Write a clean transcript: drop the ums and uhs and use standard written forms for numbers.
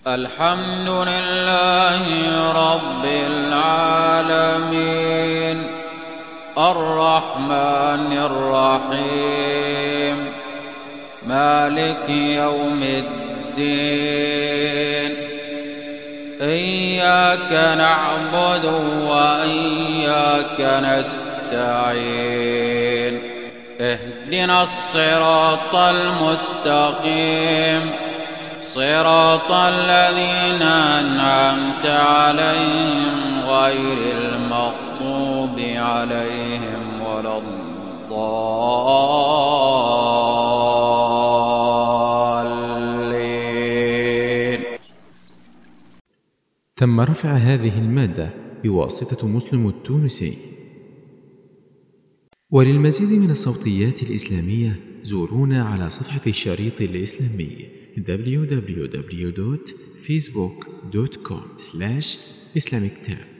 الحمد لله رب العالمين الرحمن الرحيم مالك يوم الدين إياك نعبد وإياك نستعين اهدنا الصراط المستقيم صراط الذين أنعمت عليهم غير المغضوب عليهم ولا الضالين. تم رفع هذه المادة بواسطة مسلم التونسي. وللمزيد من الصوتيات الإسلامية زورونا على صفحة الشريط الإسلامي www.facebook.com/islamictab.